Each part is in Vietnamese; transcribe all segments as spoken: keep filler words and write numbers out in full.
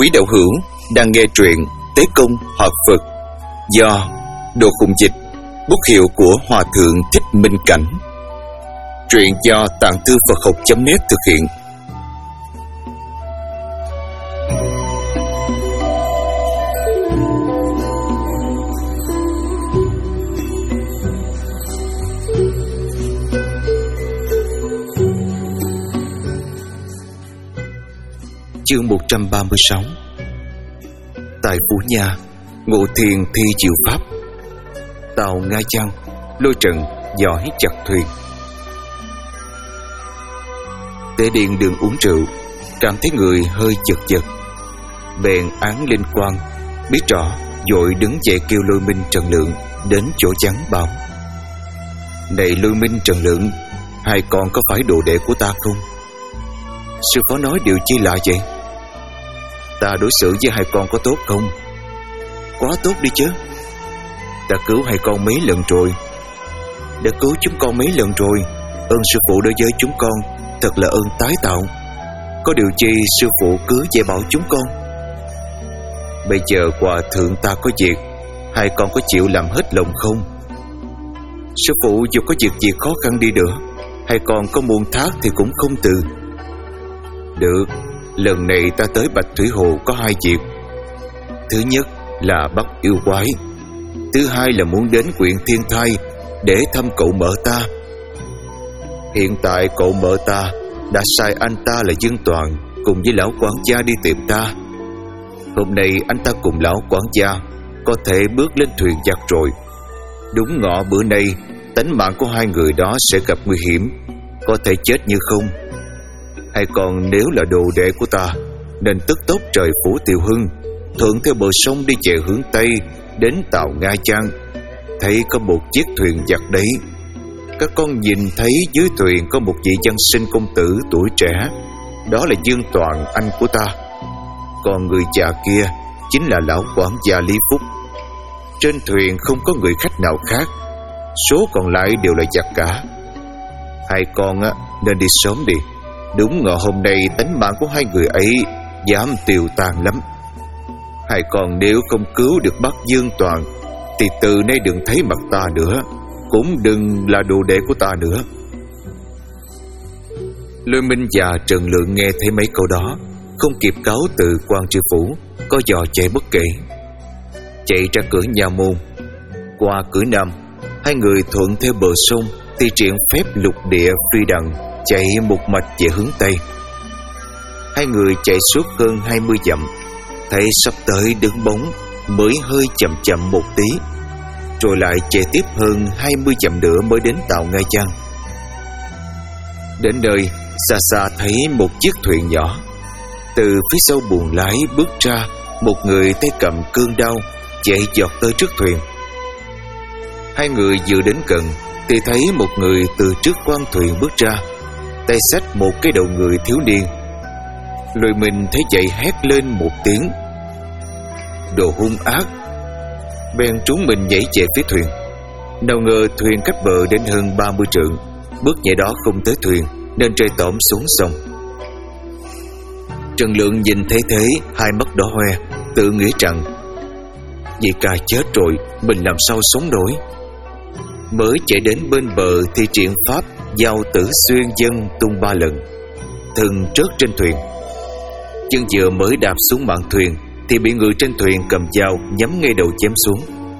Quý đạo hữu đang nghe truyện Tế Công Hợp Phật do Đồ Khùng Dịch, bút hiệu của Hòa Thượng Thích Minh Cảnh. Truyện do Tạng Thư Phật Học chấm net thực hiện. Chương một trăm ba mươi sáu. Tại Phú Nha, Ngộ Thiền thi diệu pháp. Tàu Nga Chăng, Lôi Trần dõi chặt thuyền. Tế Điền đường uống rượu, cảm thấy người hơi giật giật, bèn án linh quang, biết rõ, vội đứng dậy kêu Lôi Minh Trần Lượng đến chỗ vắng bảo: "Này Lôi Minh Trần Lượng, hai con có phải đồ đệ của ta không?" "Sư phó nói điều chi lạ vậy?" "Ta đối xử với hai con có tốt không?" "Quá tốt đi chứ. Ta cứu hai con mấy lần rồi." "Đã cứu chúng con mấy lần rồi. Ơn sư phụ đối với chúng con thật là ơn tái tạo. Có điều chi sư phụ cứ dạy bảo chúng con." "Bây giờ hòa thượng ta có việc, hai con có chịu làm hết lòng không?" "Sư phụ dù có việc gì khó khăn đi nữa, hai con có muôn thác thì cũng không từ." "Được. Lần này ta tới Bạch Thủy Hồ có hai việc. Thứ nhất là bắt yêu quái. Thứ hai là muốn đến huyện Thiên Thai để thăm cậu mợ ta. Hiện tại cậu mợ ta đã sai anh ta là Dương Toàn cùng với lão quản gia đi tìm ta. Hôm nay anh ta cùng lão quản gia có thể bước lên thuyền giặc rồi. Đúng ngọ bữa nay, tánh mạng của hai người đó sẽ gặp nguy hiểm, có thể chết như không. Hay còn nếu là đồ đệ của ta, nên tức tốc trời Phủ Tiều Hưng, thuận theo bờ sông đi về hướng Tây đến tàu Nga Trang. Thấy có một chiếc thuyền giặc đấy. Các con nhìn thấy dưới thuyền có một vị văn sinh công tử tuổi trẻ, đó là Dương Toàn, anh của ta. Còn người già kia chính là lão quản gia Lý Phúc. Trên thuyền không có người khách nào khác, số còn lại đều là giặc cả. Hai con á, nên đi sớm đi. Đúng ngọ hôm nay tánh mạng của hai người ấy dám tiêu tan lắm. Hai con nếu không cứu được bác Dương Toàn thì từ nay đừng thấy mặt ta nữa, cũng đừng là đồ đệ của ta nữa." Lôi Minh và Trần Lượng nghe thấy mấy câu đó, không kịp cáo từ quan tri phủ, có dò chạy bất kể. Chạy ra cửa nhà môn, qua cửa nam, hai người thuận theo bờ sông thì triển phép lục địa phi đằng, chạy một mạch về hướng Tây. Hai người chạy suốt hơn hai mươi dặm, thấy sắp tới đứng bóng mới hơi chậm chậm một tí, rồi lại chạy tiếp hơn hai mươi dặm nữa mới đến tàu Nga Trang. Đến nơi, xa xa thấy một chiếc thuyền nhỏ. Từ phía sau buồng lái bước ra một người tay cầm cương đao, chạy giọt tới trước thuyền. Hai người vừa đến gần thì thấy một người từ trước khoang thuyền bước ra, tay xách một cái đầu người thiếu niên. Lôi Minh thấy vậy hét lên một tiếng: "Đồ hung ác!" Bèn trúng mình nhảy về phía thuyền. Nào ngờ thuyền cách bờ đến hơn ba mươi trượng, bước nhảy đó không tới thuyền nên rơi tõm xuống sông. Trần Lượng nhìn thấy thế, hai mắt đỏ hoe, tự nghĩ rằng vậy ca chết rồi, mình làm sao sống nổi. Mới chạy đến bên bờ thì triển pháp giao tử xuyên dân tung ba lần, thân rớt trên thuyền. Chân vừa mới đạp xuống mạn thuyền thì bị người trên thuyền cầm dao nhắm ngay đầu chém xuống.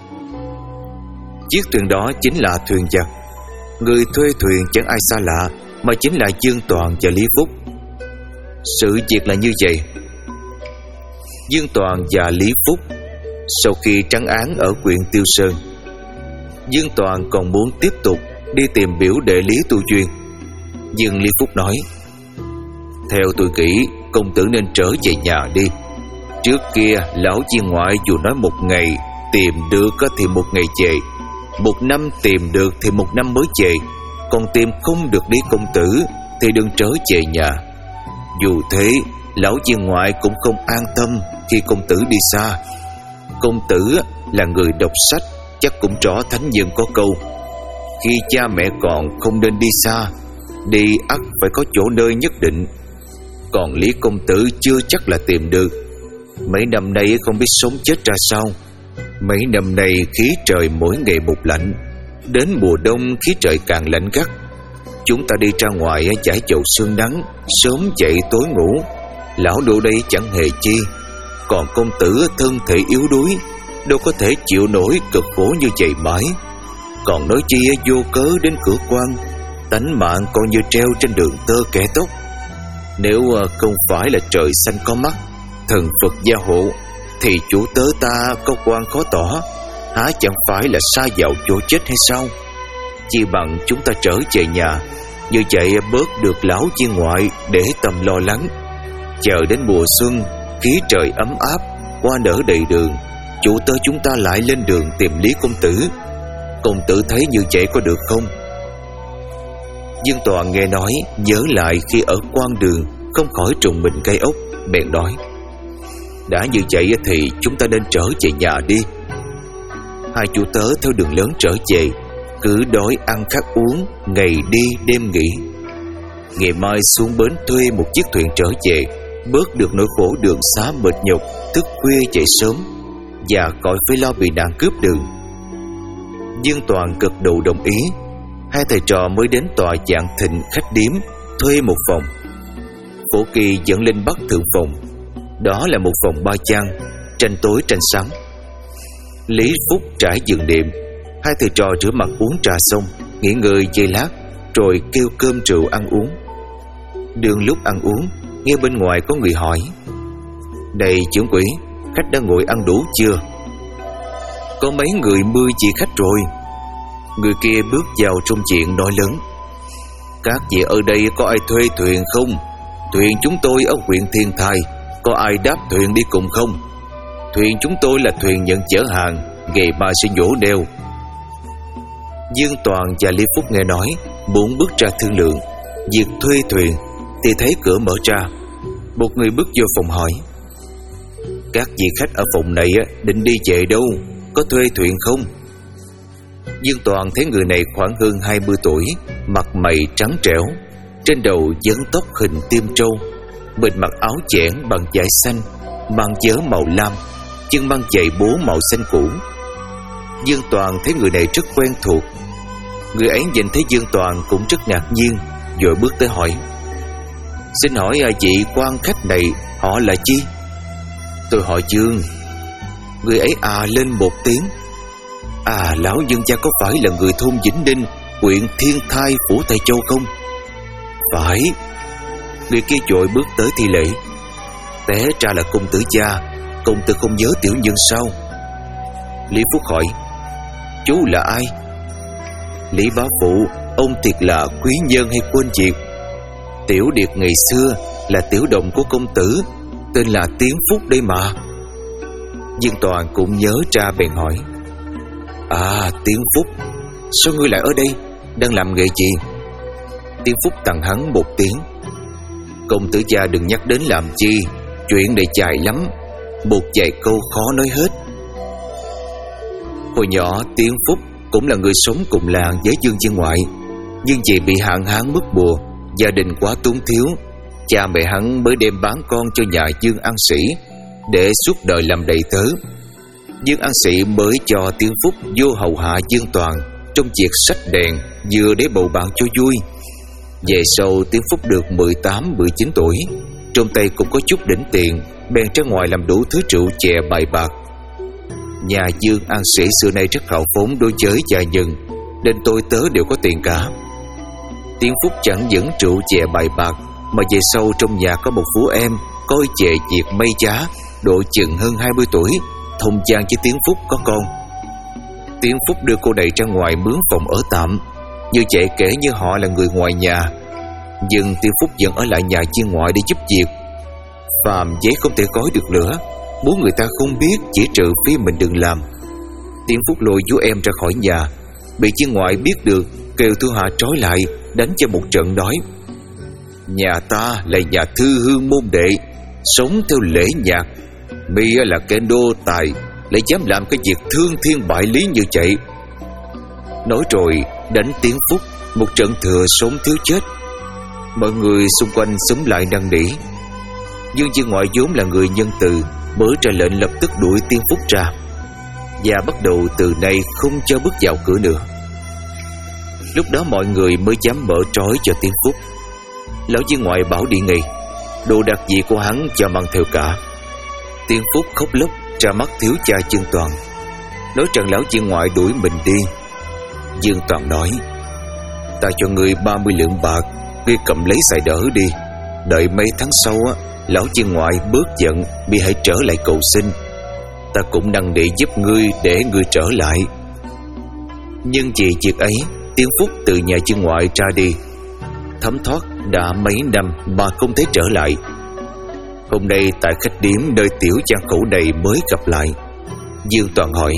Chiếc thuyền đó chính là thuyền giặc. Người thuê thuyền chẳng ai xa lạ, mà chính là Dương Toàn và Lý Phúc. Sự việc là như vậy. Dương Toàn và Lý Phúc sau khi trắng án ở huyện Tiêu Sơn, Dương Toàn còn muốn tiếp tục đi tìm biểu đệ Lý Tu Duyên. Nhưng Lý Phúc nói: "Theo tôi nghĩ, công tử nên trở về nhà đi. Trước kia lão viên ngoại dù nói một ngày tìm được thì một ngày về, một năm tìm được thì một năm mới về, còn tìm không được Lý công tử thì đừng trở về nhà. Dù thế, lão viên ngoại cũng không an tâm khi công tử đi xa. Công tử là người đọc sách, chắc cũng rõ thánh nhân có câu: khi cha mẹ còn không nên đi xa, đi ắt phải có chỗ nơi nhất định. Còn Lý công tử chưa chắc là tìm được. Mấy năm nay không biết sống chết ra sao. Mấy năm nay khí trời mỗi ngày một lạnh, đến mùa đông khí trời càng lạnh gắt. Chúng ta đi ra ngoài trải chậu sương nắng, sớm dậy tối ngủ. Lão đồ đây chẳng hề chi, còn công tử thân thể yếu đuối, đâu có thể chịu nổi cực khổ như vậy mãi. Còn nói chi vô cớ đến cửa quan, tánh mạng còn như treo trên đường tơ kẻ tóc. Nếu không phải là trời xanh có mắt, thần Phật gia hộ, thì chủ tớ ta có quan khó tỏ, há chẳng phải là sa vào chỗ chết hay sao? Chỉ bằng chúng ta trở về nhà, như vậy bớt được lão viên ngoại để tâm lo lắng. Chờ đến mùa xuân, khí trời ấm áp, hoa nở đầy đường, chủ tớ chúng ta lại lên đường tìm Lý công tử. Công tử thấy như vậy có được không? Dương Toàn nghe nói, nhớ lại khi ở quan đường, không khỏi trùng mình gai ốc, bèn nói: đã như vậy thì chúng ta nên trở về nhà đi. Hai chủ tớ theo đường lớn trở về, cứ đói ăn khát uống, ngày đi đêm nghỉ. Ngày mai xuống bến thuê một chiếc thuyền trở về, bớt được nỗi khổ đường xá mệt nhọc, thức khuya dậy sớm, và khỏi phải lo bị nạn cướp đường. Dương Toàn gật đầu đồng ý. Hai thầy trò mới đến tòa Vạn Thịnh khách điếm, thuê một phòng. Phổ Kỳ dẫn lên bắt thượng phòng. Đó là một phòng ba gian, tranh tối tranh sáng. Lý Phúc trải giường đệm. Hai thầy trò rửa mặt uống trà xong, nghỉ ngơi giây lát, rồi kêu cơm rượu ăn uống. Đường lúc ăn uống, nghe bên ngoài có người hỏi: này trưởng quỹ, khách đã ngồi ăn đủ chưa? Có mấy người mươi chị khách rồi. Người kia bước vào trong chuyện nói lớn: các vị ở đây có ai thuê thuyền không? Thuyền chúng tôi ở huyện Thiên Thai, có ai đáp thuyền đi cùng không? Thuyền chúng tôi là thuyền nhận chở hàng, ngày mai sẽ nhổ neo. Dương Toàn và Lý Phúc nghe nói, muốn bước ra thương lượng việc thuê thuyền, thì thấy cửa mở ra. Một người bước vô phòng hỏi: các vị khách ở phòng này định đi về đâu? Có thuê thuyền không? Dương Toàn thấy người này khoảng hơn hai mươi tuổi, mặt mày trắng trẻo, trên đầu vấn tóc hình tiêm trâu, bên mặc áo chẽn bằng vải xanh, mang vớ màu lam, chân mang giày bố màu xanh cũ. Dương Toàn thấy người này rất quen thuộc. Người ấy nhìn thấy Dương Toàn cũng rất ngạc nhiên, rồi bước tới hỏi: xin hỏi vị quan khách này họ là chi? Tôi họ Dương. Người ấy à lên một tiếng: à, lão Dương gia có phải là người thôn Vĩnh Ninh, huyện Thiên Thai, phủ Tây Châu không? Phải. Người kia vội bước tới thi lễ: té ra là công tử gia, công tử không nhớ tiểu nhân sao? Lý Phúc hỏi: chú là ai? Lý bá phụ, ông thiệt là quý nhân hay quên việc? Tiểu điệp ngày xưa là tiểu đồng của công tử, tên là Tiến Phúc đây mà. Dương Toàn cũng nhớ ra bèn hỏi: à, Tiến Phúc, sao ngươi lại ở đây, đang làm nghề gì? Tiến Phúc tặng hắn một tiếng: công tử gia đừng nhắc đến làm chi, chuyện này dài lắm, một vài câu khó nói hết. Hồi nhỏ Tiến Phúc cũng là người sống cùng làng với Dương viên ngoại, nhưng vì bị hạn hán mất mùa, gia đình quá túng thiếu, cha mẹ hắn mới đem bán con cho nhà Dương An Sĩ để suốt đời làm đầy tớ. Dương An Sĩ mới cho Tiến Phúc vô hầu hạ Dương Toàn trong việc xách đèn, vừa để bầu bạn cho vui. Về sau Tiến Phúc được mười tám mười chín tuổi, trong tay cũng có chút đỉnh tiền, bèn ra ngoài làm đủ thứ rượu chè bài bạc. Nhà Dương An Sĩ xưa nay rất hào phóng đối với gia nhân, nên tôi tớ đều có tiền cả. Tiến Phúc chẳng dẫn rượu chè bài bạc, mà về sau trong nhà có một phú em coi về việc may giá, độ chừng hơn hai mươi tuổi, thông gian với Tiến Phúc có con. Tiến Phúc đưa cô này ra ngoài mướn phòng ở tạm, như vậy kể như họ là người ngoài nhà. Nhưng Tiến Phúc vẫn ở lại nhà viên ngoại để giúp việc. Phàm giấy không thể gói được lửa, muốn người ta không biết, chỉ trừ phía mình đừng làm. Tiến Phúc lôi vú em ra khỏi nhà, bị viên ngoại biết được, kêu thủ hạ trói lại, đánh cho một trận nói: nhà ta là nhà thư hương môn đệ, sống theo lễ nhạc, mi là kẻ nô tài, lại dám làm cái việc thương thiên bại lý như vậy. Nói rồi đánh Tiến Phúc một trận thừa sống thiếu chết. Mọi người xung quanh xúm lại năn nỉ. Dương viên ngoại vốn là người nhân từ, mới ra lệnh lập tức đuổi Tiên Phúc ra, và bắt đầu từ nay không cho bước vào cửa nữa. Lúc đó mọi người mới dám mở trói cho Tiên Phúc. Lão viên ngoại bảo đi ngay, đồ đạc gì của hắn cho mang theo cả. Tiên Phúc khóc lóc ra mắt thiếu cha Dương Toàn, nói rằng lão viên ngoại đuổi mình đi. Dương Toàn nói: Ta cho ngươi ba mươi lượng bạc, ngươi cầm lấy xài đỡ đi. Đợi mấy tháng sau á, lão viên ngoại bớt giận, mi hãy trở lại cầu xin. Ta cũng năn nỉ giúp ngươi để ngươi trở lại. Nhưng vì việc ấy, Tiên Phúc từ nhà viên ngoại ra đi. Thấm thoát đã mấy năm mà không thấy trở lại. Hôm nay tại khách điếm nơi tiểu gian khổ này mới gặp lại. Dương Toàn hỏi: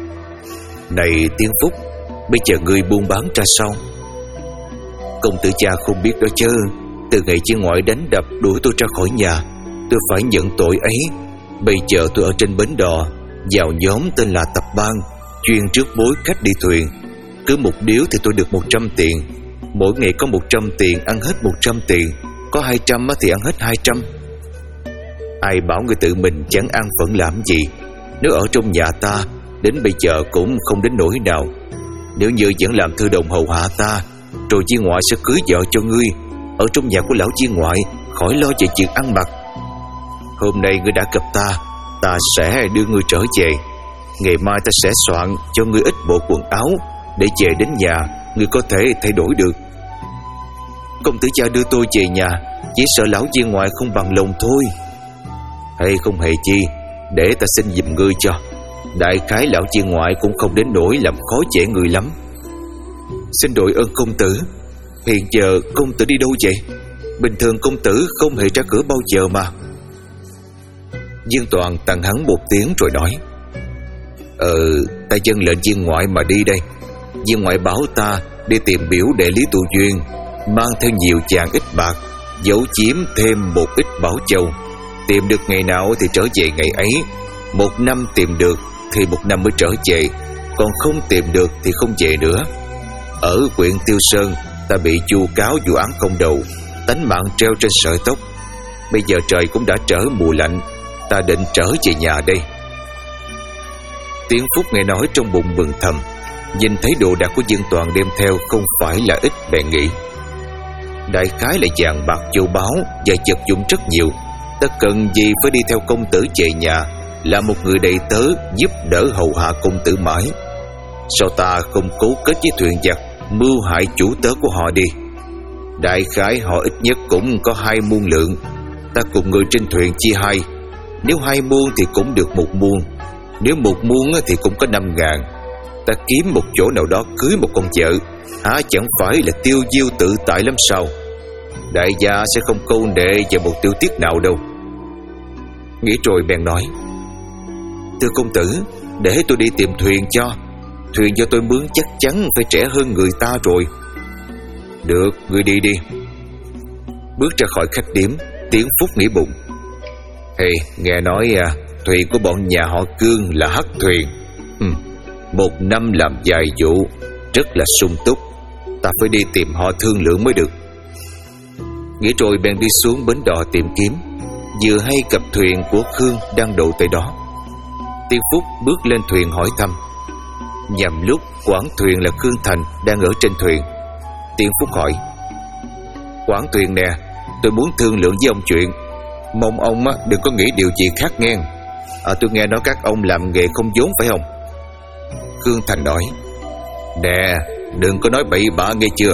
Này Tiên Phúc, bây giờ ngươi buôn bán ra sao? Công tử cha không biết đó chứ. Từ ngày viên ngoại đánh đập đuổi tôi ra khỏi nhà, tôi phải nhận tội ấy. Bây giờ tôi ở trên bến đò, vào nhóm tên là Tập Ban, chuyên rước bối khách đi thuyền. Cứ một điếu thì tôi được một trăm tiền. Mỗi ngày có một trăm tiền, ăn hết một trăm tiền. Có hai trăm thì ăn hết hai trăm. Ai bảo người tự mình chẳng ăn phận làm gì? Nếu ở trong nhà ta, đến bây giờ cũng không đến nỗi nào. Nếu như vẫn làm thư đồng hầu hạ ta, rồi viên ngoại sẽ cưới vợ cho ngươi. Ở trong nhà của lão viên ngoại, khỏi lo về chuyện ăn mặc. Hôm nay ngươi đã gặp ta, ta sẽ đưa ngươi trở về. Ngày mai ta sẽ soạn cho ngươi ít bộ quần áo, để về đến nhà ngươi có thể thay đổi được. Công tử cha đưa tôi về nhà, chỉ sợ lão viên ngoại không bằng lòng thôi. Hay không hề chi, để ta xin giùm ngươi cho. Đại khái lão viên ngoại cũng không đến nỗi làm khó dễ người lắm. Xin đội ơn công tử. Hiện giờ công tử đi đâu vậy? Bình thường công tử không hề ra cửa bao giờ mà. Dương Toàn tặng hắn một tiếng rồi nói: Ờ, ta dâng lệnh viên ngoại mà đi đây. Viên ngoại bảo ta đi tìm biểu đệ Lý Tu Duyên, mang theo nhiều vàng ít bạc, giấu chiếm thêm một ít bảo châu. Tìm được ngày nào thì trở về ngày ấy. Một năm tìm được thì một năm mới trở về, còn không tìm được thì không về nữa. Ở huyện Tiêu Sơn, ta bị chu cáo vụ án không đầu, tánh mạng treo trên sợi tóc. Bây giờ trời cũng đã trở mùa lạnh, ta định trở về nhà đây. Tiên Phúc nghe nói trong bụng mừng thầm. Nhìn thấy đồ đạc của Dương Toàn đem theo không phải là ít, bèn nghĩ: Đại khái là vàng bạc châu báu và vật dụng rất nhiều. Ta cần gì phải đi theo công tử về nhà, là một người đầy tớ giúp đỡ hầu hạ công tử mãi. Sao ta không cố kết với thuyền giặc, mưu hại chủ tớ của họ đi? Đại khái họ ít nhất cũng có hai muôn lượng. Ta cùng người trên thuyền chia hai. Nếu hai muôn thì cũng được một muôn. Nếu một muôn thì cũng có năm ngàn. Ta kiếm một chỗ nào đó cưới một con vợ, há chẳng phải là tiêu diêu tự tại lắm sao? Đại gia sẽ không câu nệ vào một tiêu tiết nào đâu. Nghĩ rồi bèn nói: Thưa công tử, để tôi đi tìm thuyền cho. Thuyền do tôi mướn chắc chắn phải trẻ hơn người ta rồi. Được, ngươi đi đi. Bước ra khỏi khách điếm, Tiên Phúc nghĩ bụng: Hey, nghe nói à, thuyền của bọn nhà họ Cương là hắc thuyền. ừ, Một năm làm vài vụ, rất là sung túc. Ta phải đi tìm họ thương lượng mới được. Nghĩ rồi bèn đi xuống bến đò tìm kiếm. Vừa hay gặp thuyền của Khương đang đậu tại đó. Tiên Phúc bước lên thuyền hỏi thăm. Nhằm lúc quản thuyền là Khương Thành đang ở trên thuyền. Tiên Phúc hỏi: Quản thuyền nè, tôi muốn thương lượng với ông chuyện. Mong ông đừng có nghĩ điều gì khác nghe. À, tôi nghe nói các ông làm nghề không vốn phải không? Khương Thành nói: Nè, đừng có nói bậy bạ nghe chưa.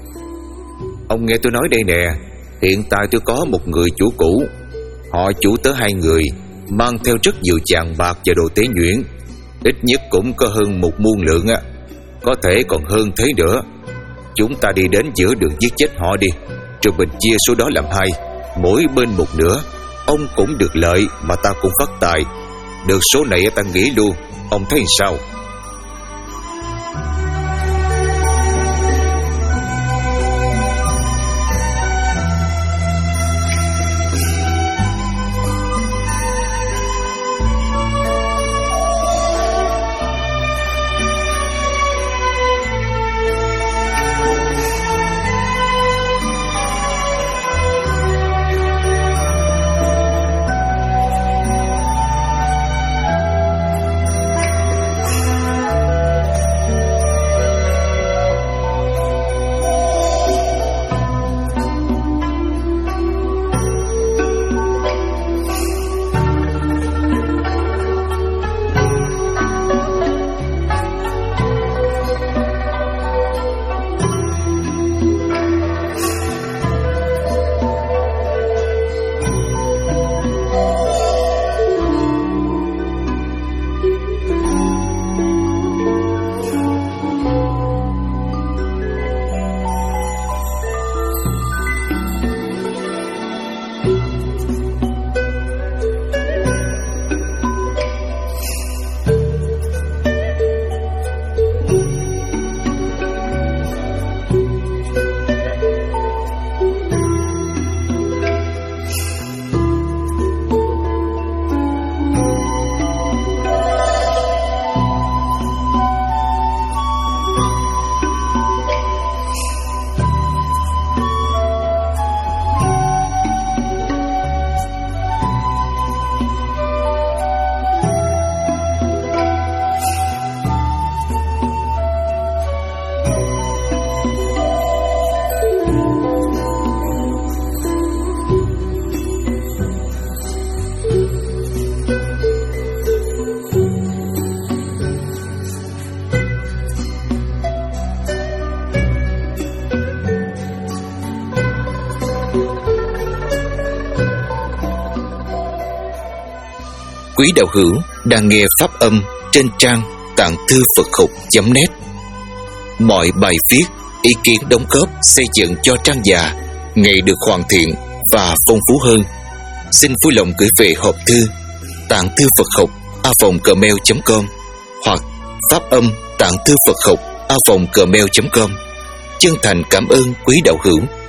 Ông nghe tôi nói đây nè. Hiện tại tôi có một người chủ cũ. Họ chủ tớ hai người, mang theo rất nhiều vàng bạc và đồ tế nhuyễn. Ít nhất cũng có hơn một muôn lượng á, có thể còn hơn thế nữa. Chúng ta đi đến giữa đường giết chết họ đi, rồi mình chia số đó làm hai, mỗi bên một nửa. Ông cũng được lợi mà ta cũng phát tài. Được số này ta nghĩ luôn. Ông thấy sao? quý đạo hữu đang nghe pháp âm trên trang tạng thư Phật học chấm net. Mọi bài viết, ý kiến đóng góp xây dựng cho trang già ngày được hoàn thiện và phong phú hơn. Xin vui lòng gửi về hộp thư tạng thư Phật học a vòng gmail chấm com hoặc pháp âm tạng thư Phật học a vòng gmail chấm com. Chân thành cảm ơn quý đạo hữu.